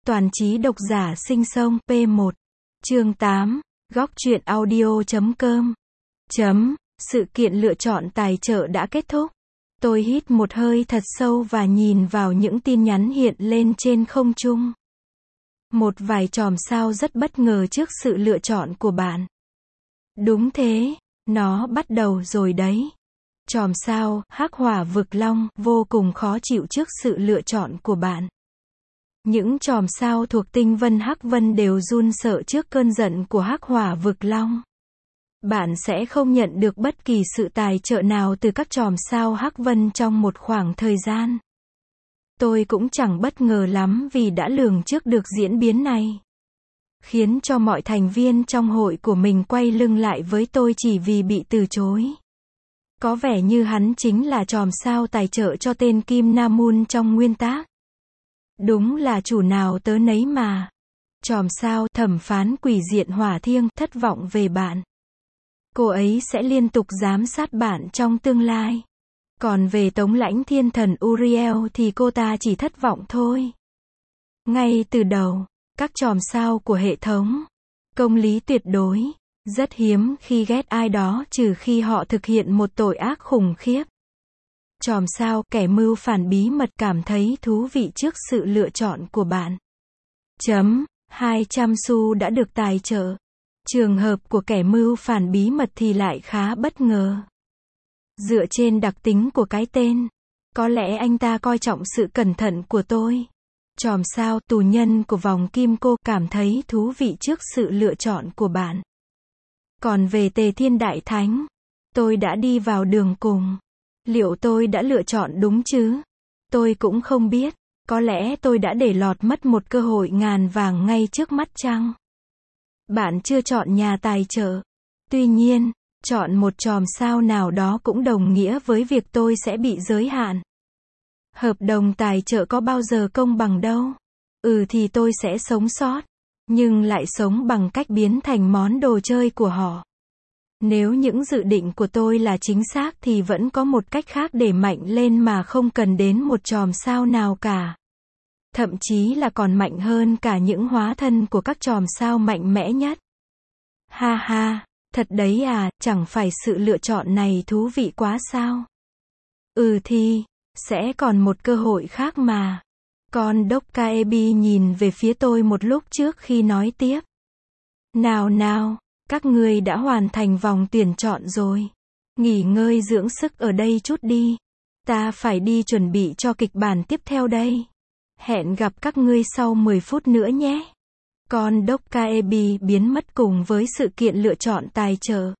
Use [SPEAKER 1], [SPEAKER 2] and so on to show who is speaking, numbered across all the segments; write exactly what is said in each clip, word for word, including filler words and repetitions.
[SPEAKER 1] Toàn trí độc giả sinh sông P một. Chương tám. Góc truyện audio chấm com. Chấm. Sự kiện lựa chọn tài trợ đã kết thúc. Tôi hít một hơi thật sâu và nhìn vào những tin nhắn hiện lên trên không trung. Một vài chòm sao rất bất ngờ trước sự lựa chọn của bạn. Đúng thế, nó bắt đầu rồi đấy. Chòm sao Hắc Hỏa Vực Long vô cùng khó chịu trước sự lựa chọn của bạn. Những chòm sao thuộc tinh vân Hắc Vân đều run sợ trước cơn giận của Hắc Hỏa Vực Long. Bạn sẽ không nhận được bất kỳ sự tài trợ nào từ các chòm sao Hắc Vân trong một khoảng thời gian. Tôi cũng chẳng bất ngờ lắm vì đã lường trước được diễn biến này. Khiến cho mọi thành viên trong hội của mình quay lưng lại với tôi chỉ vì bị từ chối. Có vẻ như hắn chính là chòm sao tài trợ cho tên Kim Nam Moon trong nguyên tác. Đúng là chủ nào tớ nấy mà. Chòm sao thẩm phán quỷ diện Hỏa Thiêng thất vọng về bạn. Cô ấy sẽ liên tục giám sát bạn trong tương lai. Còn về Tống lãnh thiên thần Uriel thì cô ta chỉ thất vọng thôi. Ngay từ đầu, các chòm sao của hệ thống công lý tuyệt đối rất hiếm khi ghét ai đó trừ khi họ thực hiện một tội ác khủng khiếp. Chòm sao kẻ mưu phản bí mật cảm thấy thú vị trước sự lựa chọn của bạn. Chấm. hai trăm xu đã được tài trợ. Trường hợp của kẻ mưu phản bí mật thì lại khá bất ngờ. Dựa trên đặc tính của cái tên, có lẽ anh ta coi trọng sự cẩn thận của tôi. Chòm sao tù nhân của vòng kim cô cảm thấy thú vị trước sự lựa chọn của bạn. Còn về Tề Thiên Đại Thánh, tôi đã đi vào đường cùng. Liệu tôi đã lựa chọn đúng chứ? Tôi cũng không biết. Có lẽ tôi đã để lọt mất một cơ hội ngàn vàng ngay trước mắt chăng? Bạn chưa chọn nhà tài trợ. Tuy nhiên, chọn một chòm sao nào đó cũng đồng nghĩa với việc tôi sẽ bị giới hạn. Hợp đồng tài trợ có bao giờ công bằng đâu. Ừ thì tôi sẽ sống sót. Nhưng lại sống bằng cách biến thành món đồ chơi của họ. Nếu những dự định của tôi là chính xác thì vẫn có một cách khác để mạnh lên mà không cần đến một chòm sao nào cả. Thậm chí là còn mạnh hơn cả những hóa thân của các chòm sao mạnh mẽ nhất. Ha ha, thật đấy à, chẳng phải sự lựa chọn này thú vị quá sao? Ừ thì, sẽ còn một cơ hội khác mà. Con Đốc Kaebi nhìn về phía tôi một lúc trước khi nói tiếp. Nào nào, các ngươi đã hoàn thành vòng tuyển chọn rồi. Nghỉ ngơi dưỡng sức ở đây chút đi. Ta phải đi chuẩn bị cho kịch bản tiếp theo đây. Hẹn gặp các ngươi sau mười phút nữa nhé. Con Đốc Kaebi biến mất cùng với sự kiện lựa chọn tài trợ.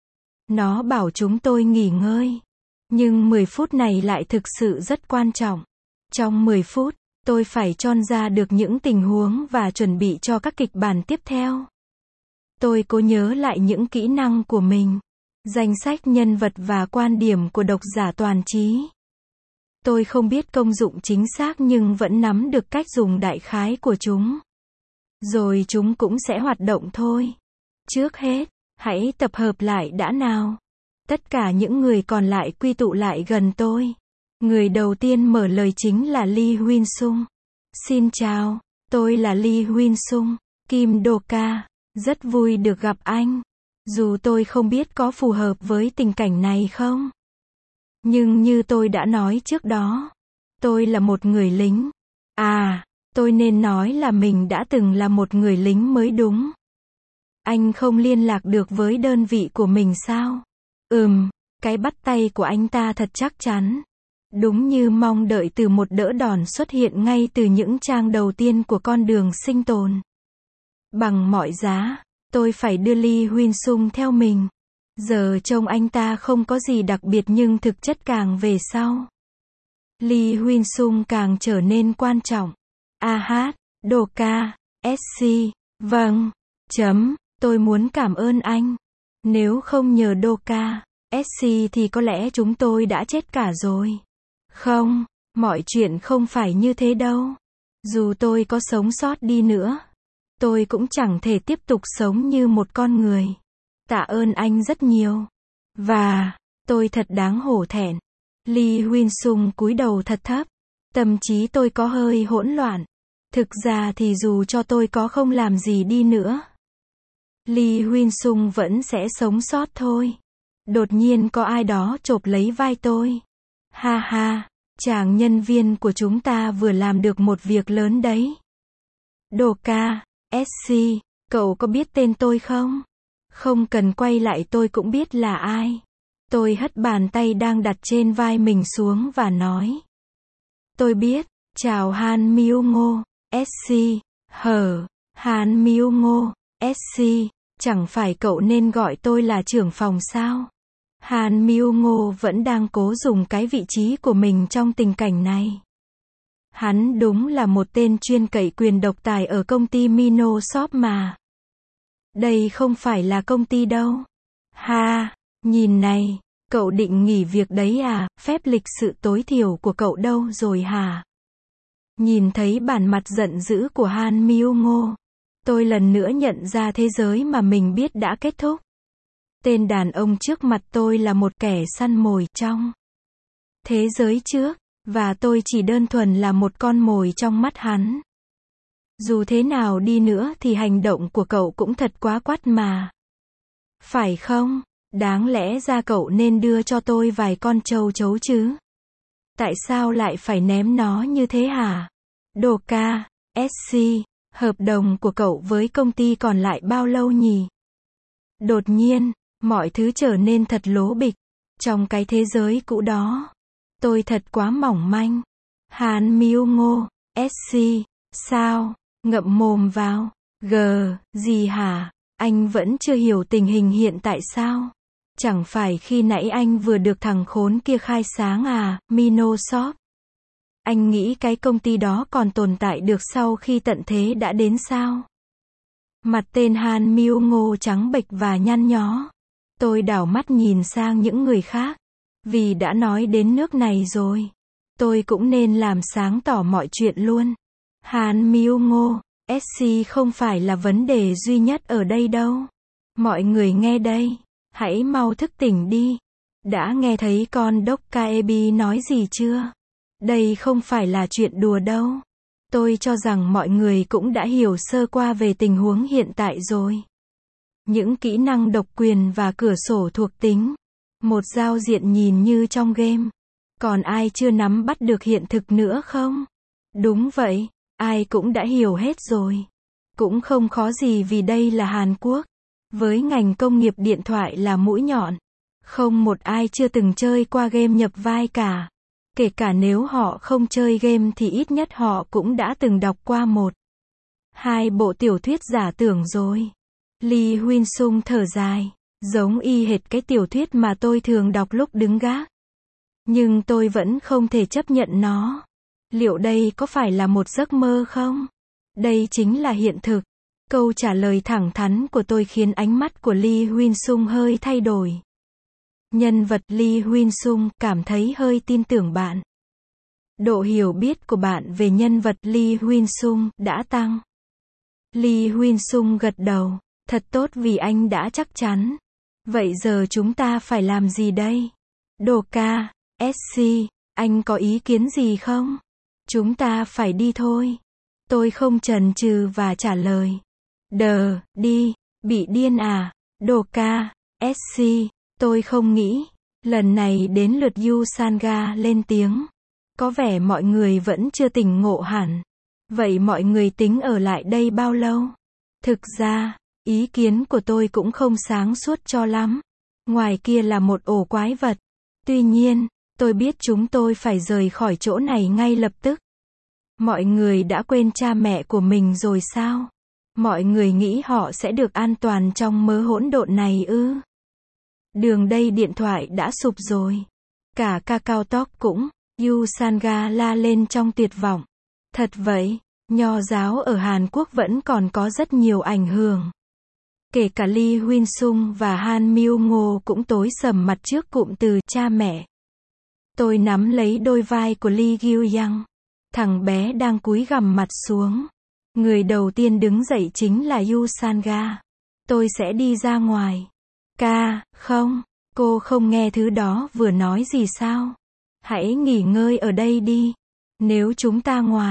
[SPEAKER 1] Nó bảo chúng tôi nghỉ ngơi. Nhưng mười phút này lại thực sự rất quan trọng. Trong mười phút, tôi phải chọn ra được những tình huống và chuẩn bị cho các kịch bản tiếp theo. Tôi cố nhớ lại những kỹ năng của mình, danh sách nhân vật và quan điểm của độc giả toàn trí. Tôi không biết công dụng chính xác nhưng vẫn nắm được cách dùng đại khái của chúng. Rồi chúng cũng sẽ hoạt động thôi. Trước hết, hãy tập hợp lại đã nào. Tất cả những người còn lại quy tụ lại gần tôi. Người đầu tiên mở lời chính là Lee Huyên Sung. Xin chào, tôi là Lee Huyên Sung, Kim Do-ka. Rất vui được gặp anh. Dù tôi không biết có phù hợp với tình cảnh này không. Nhưng như tôi đã nói trước đó, tôi là một người lính. À, tôi nên nói là mình đã từng là một người lính mới đúng. Anh không liên lạc được với đơn vị của mình sao? Ừm, cái bắt tay của anh ta thật chắc chắn. Đúng như mong đợi từ một đỡ đòn xuất hiện ngay từ những trang đầu tiên của con đường sinh tồn. Bằng mọi giá, tôi phải đưa Lee Huyên Sung theo mình. Giờ trông anh ta không có gì đặc biệt nhưng thực chất càng về sau, Lee Huyên Sung càng trở nên quan trọng. A hát, Do-ka, ét xê, vâng, chấm, tôi muốn cảm ơn anh. Nếu không nhờ Do-ka, ét xê thì có lẽ chúng tôi đã chết cả rồi. Không, mọi chuyện không phải như thế đâu. Dù tôi có sống sót đi nữa, tôi cũng chẳng thể tiếp tục sống như một con người. Tạ ơn anh rất nhiều. Và, tôi thật đáng hổ thẹn. Lee Huyên Sung cúi đầu thật thấp. Tâm trí tôi có hơi hỗn loạn. Thực ra thì dù cho tôi có không làm gì đi nữa, Lee Huynh Sung vẫn sẽ sống sót thôi. Đột nhiên có ai đó chộp lấy vai tôi. Ha ha, chàng nhân viên của chúng ta vừa làm được một việc lớn đấy. Đồ ca, ét xê, cậu có biết tên tôi không? Không cần quay lại tôi cũng biết là ai. Tôi hất bàn tay đang đặt trên vai mình xuống và nói. Tôi biết, chào Han Myung-ho, ét xê, hờ, Han Myung-ho, ét xê, chẳng phải cậu nên gọi tôi là trưởng phòng sao? Han Myung-ho vẫn đang cố dùng cái vị trí của mình trong tình cảnh này. Hắn đúng là một tên chuyên cậy quyền độc tài ở công ty Minosoft mà. Đây không phải là công ty đâu. Ha, nhìn này, cậu định nghỉ việc đấy à, phép lịch sự tối thiểu của cậu đâu rồi hả? Nhìn thấy bản mặt giận dữ của Han Myung-ho, tôi lần nữa nhận ra thế giới mà mình biết đã kết thúc. Tên đàn ông trước mặt tôi là một kẻ săn mồi trong thế giới trước, và tôi chỉ đơn thuần là một con mồi trong mắt hắn. Dù thế nào đi nữa thì hành động của cậu cũng thật quá quắt mà. Phải không? Đáng lẽ ra cậu nên đưa cho tôi vài con trâu chấu chứ. Tại sao lại phải ném nó như thế hả? Đồ ca, ét xê, hợp đồng của cậu với công ty còn lại bao lâu nhỉ? Đột nhiên, mọi thứ trở nên thật lố bịch. Trong cái thế giới cũ đó, tôi thật quá mỏng manh. Han Myung-ho, ét xê, sao? Ngậm mồm vào. G, gì hả? Anh vẫn chưa hiểu tình hình hiện tại sao? Chẳng phải khi nãy anh vừa được thằng khốn kia khai sáng à, Minosoft? Anh nghĩ cái công ty đó còn tồn tại được sau khi tận thế đã đến sao? Mặt tên Han Myung-ho trắng bệch và nhăn nhó. Tôi đảo mắt nhìn sang những người khác. Vì đã nói đến nước này rồi, tôi cũng nên làm sáng tỏ mọi chuyện luôn. Han Myung-ho, ét xê không phải là vấn đề duy nhất ở đây đâu. Mọi người nghe đây, hãy mau thức tỉnh đi. Đã nghe thấy con Đốc Kaebi nói gì chưa? Đây không phải là chuyện đùa đâu. Tôi cho rằng mọi người cũng đã hiểu sơ qua về tình huống hiện tại rồi. Những kỹ năng độc quyền và cửa sổ thuộc tính. Một giao diện nhìn như trong game. Còn ai chưa nắm bắt được hiện thực nữa không? Đúng vậy, ai cũng đã hiểu hết rồi. Cũng không khó gì vì đây là Hàn Quốc. Với ngành công nghiệp điện thoại là mũi nhọn. Không một ai chưa từng chơi qua game nhập vai cả. Kể cả nếu họ không chơi game thì ít nhất họ cũng đã từng đọc qua một, hai bộ tiểu thuyết giả tưởng rồi. Lee Huynh Sung thở dài. Giống y hệt cái tiểu thuyết mà tôi thường đọc lúc đứng gác. Nhưng tôi vẫn không thể chấp nhận nó. Liệu đây có phải là một giấc mơ không? Đây chính là hiện thực. Câu trả lời thẳng thắn của tôi khiến ánh mắt của Lee Huynh Sung hơi thay đổi. Nhân vật Lee Huynh Sung cảm thấy hơi tin tưởng bạn. Độ hiểu biết của bạn về nhân vật Lee Huynh Sung đã tăng. Lee Huynh Sung gật đầu. Thật tốt vì anh đã chắc chắn. Vậy giờ chúng ta phải làm gì đây? Đồ ca, ét xê, anh có ý kiến gì không? Chúng ta phải đi thôi. Tôi không chần chừ và trả lời. Đờ, đi, bị điên à? Đồ ca, ét xê, tôi không nghĩ. Lần này đến lượt Yu Sanga lên tiếng. Có vẻ mọi người vẫn chưa tỉnh ngộ hẳn. Vậy mọi người tính ở lại đây bao lâu? Thực ra, ý kiến của tôi cũng không sáng suốt cho lắm. Ngoài kia là một ổ quái vật. Tuy nhiên, tôi biết chúng tôi phải rời khỏi chỗ này ngay lập tức. Mọi người đã quên cha mẹ của mình rồi sao? Mọi người nghĩ họ sẽ được an toàn trong mớ hỗn độn này ư? Đường đây điện thoại đã sụp rồi. Cả Kakao Talk cũng. Yu Sanga la lên trong tuyệt vọng. Thật vậy, nho giáo ở Hàn Quốc vẫn còn có rất nhiều ảnh hưởng. Kể cả Lee Huynh Sung và Han Myung-ho cũng tối sầm mặt trước cụm từ cha mẹ. Tôi nắm lấy đôi vai của Lee Gyu-young. Thằng bé đang cúi gằm mặt xuống. Người đầu tiên đứng dậy chính là Yu Sanga. Tôi sẽ đi ra ngoài. Ca, không, cô không nghe thứ đó vừa nói gì sao? Hãy nghỉ ngơi ở đây đi. Nếu chúng ta ngoài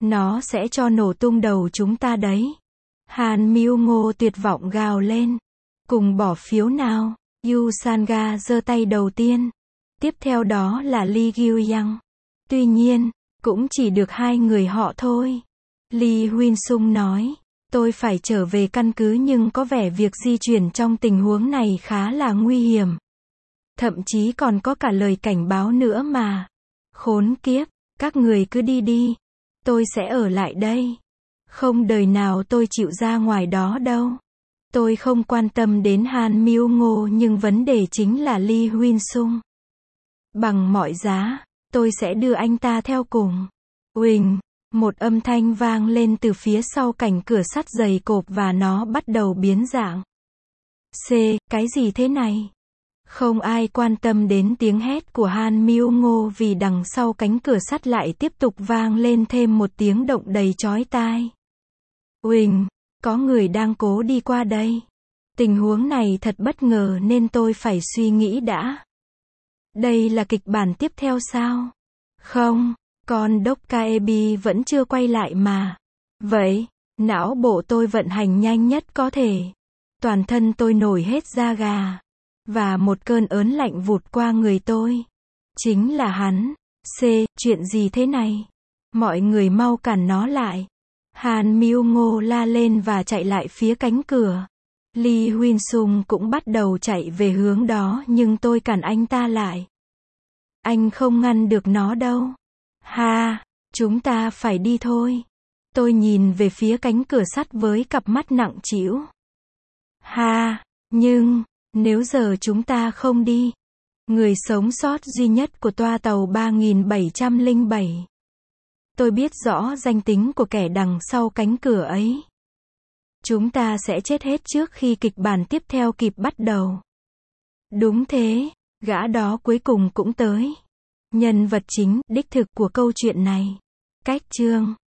[SPEAKER 1] Nó sẽ cho nổ tung đầu chúng ta đấy. Hàn Mưu Ngô tuyệt vọng gào lên. Cùng bỏ phiếu nào. Yu Sanga giơ tay đầu tiên. Tiếp theo đó là Lee Gyu-yang. Tuy nhiên, cũng chỉ được hai người họ thôi. Lee Huynh-sung nói, tôi phải trở về căn cứ nhưng có vẻ việc di chuyển trong tình huống này khá là nguy hiểm. Thậm chí còn có cả lời cảnh báo nữa mà. Khốn kiếp, các người cứ đi đi. Tôi sẽ ở lại đây. Không đời nào tôi chịu ra ngoài đó đâu. Tôi không quan tâm đến Han Mưu Ngô nhưng vấn đề chính là Lee Huynh-sung. Bằng mọi giá, tôi sẽ đưa anh ta theo cùng. Uỳnh, một âm thanh vang lên từ phía sau cánh cửa sắt dày cộp và nó bắt đầu biến dạng. C, cái gì thế này? Không ai quan tâm đến tiếng hét của Han Mưu Ngô vì đằng sau cánh cửa sắt lại tiếp tục vang lên thêm một tiếng động đầy chói tai. Uỳnh, có người đang cố đi qua đây. Tình huống này thật bất ngờ nên tôi phải suy nghĩ đã. Đây là kịch bản tiếp theo sao? Không, con Đốc Kaebi vẫn chưa quay lại mà. Vậy, não bộ tôi vận hành nhanh nhất có thể. Toàn thân tôi nổi hết da gà. Và một cơn ớn lạnh vụt qua người tôi. Chính là hắn. C, chuyện gì thế này? Mọi người mau cản nó lại. Han Mưu Ngô la lên và chạy lại phía cánh cửa. Lee Huynh-sung cũng bắt đầu chạy về hướng đó nhưng tôi cản anh ta lại. Anh không ngăn được nó đâu. Ha, chúng ta phải đi thôi. Tôi nhìn về phía cánh cửa sắt với cặp mắt nặng trĩu. Ha, nhưng, nếu giờ chúng ta không đi, người sống sót duy nhất của toa tàu ba nghìn bảy trăm lẻ bảy. Tôi biết rõ danh tính của kẻ đằng sau cánh cửa ấy. Chúng ta sẽ chết hết trước khi kịch bản tiếp theo kịp bắt đầu. Đúng thế, gã đó cuối cùng cũng tới. Nhân vật chính, đích thực của câu chuyện này. Cách chương